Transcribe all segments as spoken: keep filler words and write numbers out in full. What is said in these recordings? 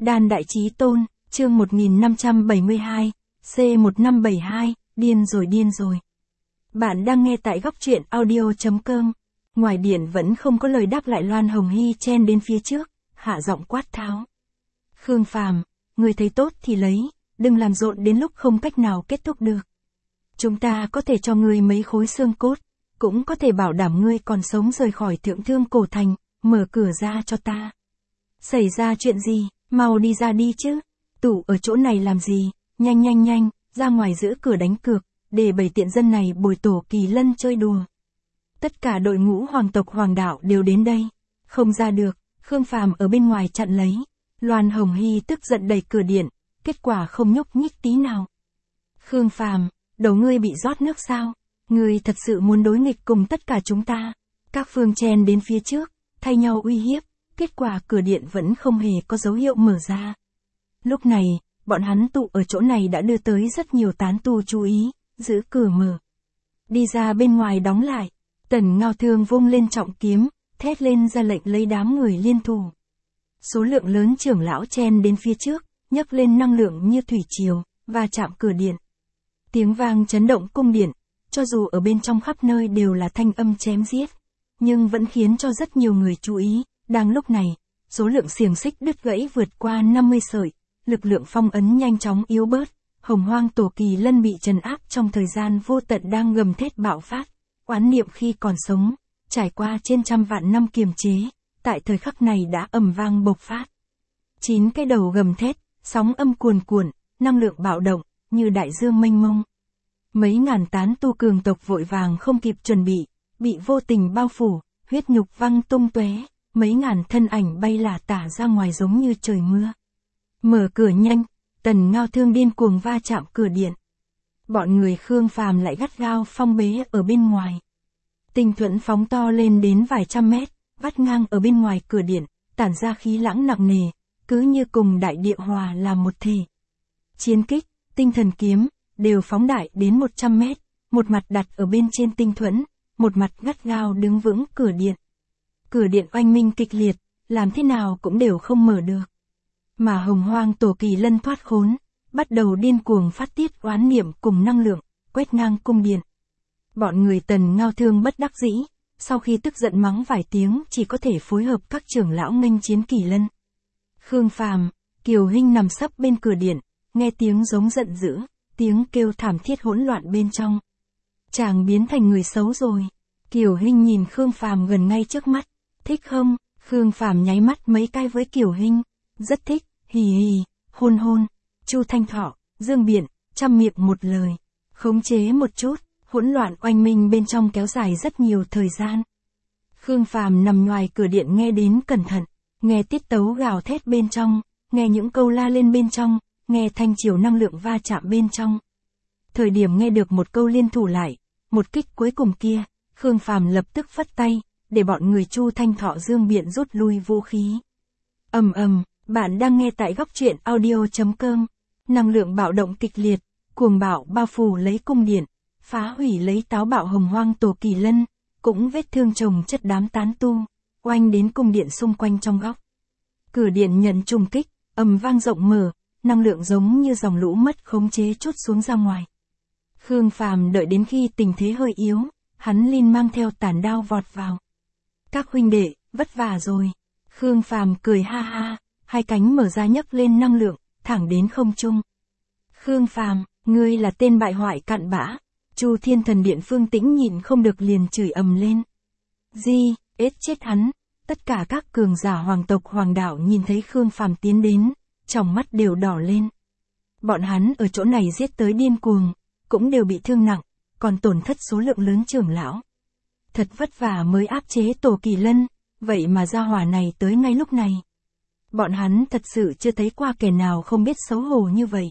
Đan Đại Chí Tôn, chương một nghìn năm trăm bảy mươi hai, C một nghìn năm trăm bảy mươi hai, điên rồi điên rồi. Bạn đang nghe tại góc truyện audio chấm com. Ngoài điện vẫn không có lời đáp lại, Loan Hồng Hy chen đến phía trước, hạ giọng quát tháo. Khương Phàm, người thấy tốt thì lấy, đừng làm rộn đến lúc không cách nào kết thúc được. Chúng ta có thể cho ngươi mấy khối xương cốt, cũng có thể bảo đảm ngươi còn sống rời khỏi Thượng Thương Cổ Thành, mở cửa ra cho ta. Xảy ra chuyện gì, mau đi ra đi chứ, tụ ở chỗ này làm gì, nhanh nhanh nhanh, ra ngoài giữ cửa đánh cược, để bảy tiện dân này bồi tổ kỳ lân chơi đùa. Tất cả đội ngũ hoàng tộc hoàng đạo đều đến đây, không ra được, Khương Phàm ở bên ngoài chặn lấy. Loan Hồng Hy tức giận đẩy cửa điện, kết quả không nhúc nhích tí nào. Khương Phàm, đầu ngươi bị rót nước sao? Ngươi thật sự muốn đối nghịch cùng tất cả chúng ta? Các phương chen đến phía trước, thay nhau uy hiếp, kết quả cửa điện vẫn không hề có dấu hiệu mở ra. Lúc này, bọn hắn tụ ở chỗ này đã đưa tới rất nhiều tán tu chú ý, giữ cửa mở. Đi ra bên ngoài đóng lại, Tần Ngao Thương vung lên trọng kiếm, thét lên ra lệnh lấy đám người liên thủ. Số lượng lớn trưởng lão chen đến phía trước, nhấc lên năng lượng như thủy triều, và chạm cửa điện. Tiếng vang chấn động cung điện, cho dù ở bên trong khắp nơi đều là thanh âm chém giết, nhưng vẫn khiến cho rất nhiều người chú ý. Đang lúc này, số lượng xiềng xích đứt gãy vượt qua năm mươi sợi, lực lượng phong ấn nhanh chóng yếu bớt, Hồng Hoang Tổ Kỳ Lân bị trấn áp trong thời gian vô tận đang gầm thét bạo phát, oán niệm khi còn sống, trải qua trên trăm vạn năm kiềm chế, tại thời khắc này đã ầm vang bộc phát. Chín cái đầu gầm thét, sóng âm cuồn cuộn, năng lượng bạo động, như đại dương mênh mông. Mấy ngàn tán tu cường tộc vội vàng không kịp chuẩn bị, bị vô tình bao phủ, huyết nhục văng tung tóe, mấy ngàn thân ảnh bay lả tả ra ngoài giống như trời mưa. Mở cửa nhanh, Tần Ngao Thương điên cuồng va chạm cửa điện. Bọn người Khương Phàm lại gắt gao phong bế ở bên ngoài. Tinh thuẫn phóng to lên đến vài trăm mét, vắt ngang ở bên ngoài cửa điện, tản ra khí lãng nặng nề, cứ như cùng đại địa hòa làm một thể. Chiến kích, tinh thần kiếm, đều phóng đại đến một trăm mét, một mặt đặt ở bên trên tinh thuẫn, một mặt gắt gao đứng vững cửa điện. Cửa điện oanh minh kịch liệt, làm thế nào cũng đều không mở được. Mà Hồng Hoang Tổ Kỳ Lân thoát khốn, bắt đầu điên cuồng phát tiết oán niệm cùng năng lượng, quét ngang cung điện. Bọn người Tần Ngao Thương bất đắc dĩ, sau khi tức giận mắng vài tiếng chỉ có thể phối hợp các trưởng lão nghênh chiến Kỳ Lân. Khương Phàm, Kiều Hinh nằm sấp bên cửa điện, nghe tiếng giống giận dữ, tiếng kêu thảm thiết hỗn loạn bên trong. Chàng biến thành người xấu rồi. Kiều Hinh nhìn Khương Phàm gần ngay trước mắt, thích không? Khương Phàm nháy mắt mấy cái với Kiều Hinh, rất thích, hì hì, hôn hôn. Chu Thanh Thọ, Dương Biện, trăm miệng một lời, khống chế một chút, hỗn loạn oanh minh bên trong kéo dài rất nhiều thời gian. Khương Phàm nằm ngoài cửa điện nghe đến cẩn thận, nghe tiết tấu gào thét bên trong, nghe những câu la lên bên trong, nghe thanh chiều năng lượng va chạm bên trong. Thời điểm nghe được một câu liên thủ lại, một kích cuối cùng kia, Khương Phàm lập tức phất tay, để bọn người Chu Thanh Thọ Dương Biện rút lui vũ khí. Ầm ầm, bạn đang nghe tại góc truyện audio chấm com. Năng lượng bạo động kịch liệt, cuồng bạo bao phủ lấy cung điện, phá hủy lấy táo bạo Hồng Hoang Tổ Kỳ Lân, cũng vết thương chồng chất đám tán tu, oanh đến cung điện xung quanh trong góc. Cửa điện nhận trùng kích, ầm vang rộng mở, năng lượng giống như dòng lũ mất khống chế trút xuống ra ngoài. Khương Phàm đợi đến khi tình thế hơi yếu, hắn liên mang theo tản đao vọt vào. Các huynh đệ, vất vả rồi. Khương Phàm cười ha ha, hai cánh mở ra nhấc lên năng lượng, thẳng đến không trung. Khương Phàm, ngươi là tên bại hoại cặn bã. Chu Thiên Thần Điện Phương Tĩnh nhìn không được liền chửi ầm lên. Di, ết chết hắn. Tất cả các cường giả hoàng tộc hoàng đạo nhìn thấy Khương Phàm tiến đến, trong mắt đều đỏ lên. Bọn hắn ở chỗ này giết tới điên cuồng, cũng đều bị thương nặng, còn tổn thất số lượng lớn trưởng lão. Thật vất vả mới áp chế Tổ Kỳ Lân, vậy mà gia hỏa này tới ngay lúc này. Bọn hắn thật sự chưa thấy qua kẻ nào không biết xấu hổ như vậy.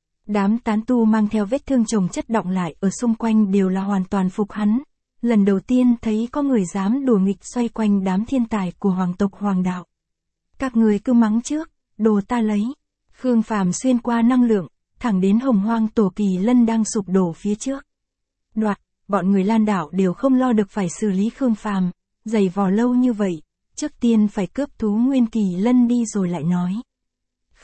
Đám tán tu mang theo vết thương chồng chất đọng lại ở xung quanh đều là hoàn toàn phục hắn. Lần đầu tiên thấy có người dám đùa nghịch xoay quanh đám thiên tài của hoàng tộc hoàng đạo. Các người cứ mắng trước, đồ ta lấy. Khương Phàm xuyên qua năng lượng, thẳng đến Hồng Hoang Tổ Kỳ Lân đang sụp đổ phía trước. Đoạt, bọn người Lan Đảo đều không lo được phải xử lý Khương Phàm, giày vò lâu như vậy, trước tiên phải cướp thú nguyên Kỳ Lân đi rồi lại nói.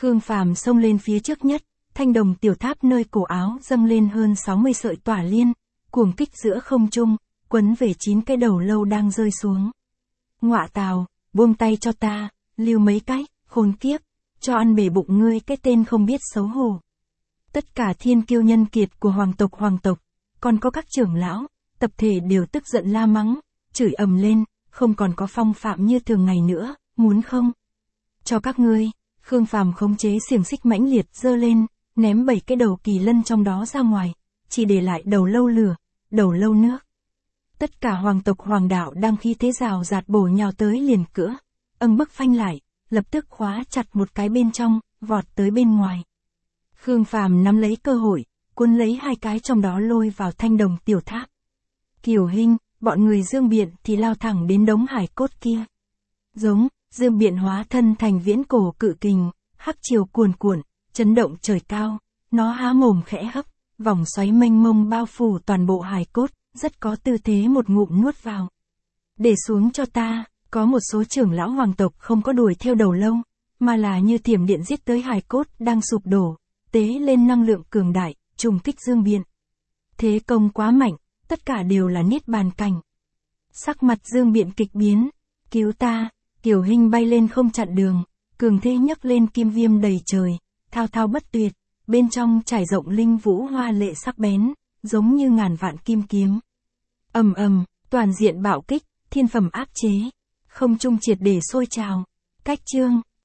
Khương Phàm xông lên phía trước nhất, thanh đồng tiểu tháp nơi cổ áo dâng lên hơn sáu mươi sợi tỏa liên, cuồng kích giữa không trung, quấn về chín cái đầu lâu đang rơi xuống. Ngọa tào, buông tay cho ta, lưu mấy cái, khốn kiếp, cho ăn bể bụng ngươi cái tên không biết xấu hổ. Tất cả thiên kiêu nhân kiệt của hoàng tộc hoàng tộc, còn có các trưởng lão, tập thể đều tức giận la mắng, chửi ầm lên, không còn có phong phạm như thường ngày nữa, muốn không? Cho các ngươi, Khương Phàm khống chế xiềng xích mãnh liệt giơ lên, ném bảy cái đầu kỳ lân trong đó ra ngoài, chỉ để lại đầu lâu lửa, đầu lâu nước. Tất cả hoàng tộc hoàng đạo đang khí thế rào rạt bổ nhào tới liền cữa, âng bức phanh lại, lập tức khóa chặt một cái bên trong, vọt tới bên ngoài. Khương Phàm nắm lấy cơ hội, cuốn lấy hai cái trong đó lôi vào thanh đồng tiểu tháp. Kiều Hinh, bọn người Dương Biện thì lao thẳng đến đống hải cốt kia. Giống, Dương Biện hóa thân thành viễn cổ cự kình, hắc chiều cuồn cuộn, chấn động trời cao, nó há mồm khẽ hấp, vòng xoáy mênh mông bao phủ toàn bộ hải cốt, rất có tư thế một ngụm nuốt vào. Để xuống cho ta, có một số trưởng lão hoàng tộc không có đuổi theo đầu lâu, mà là như thiểm điện giết tới hải cốt đang sụp đổ, tế lên năng lượng cường đại, trùng kích Dương Biện. Thế công quá mạnh, tất cả đều là niết bàn cảnh. Sắc mặt Dương Biện kịch biến, cứu ta, Kiều Hinh bay lên không chặn đường, cường thế nhấc lên kim viêm đầy trời, thao thao bất tuyệt, bên trong trải rộng linh vũ hoa lệ sắc bén, giống như ngàn vạn kim kiếm. Ầm ầm, toàn diện bạo kích, thiên phẩm áp chế, không trung triệt để sôi trào. Cách chương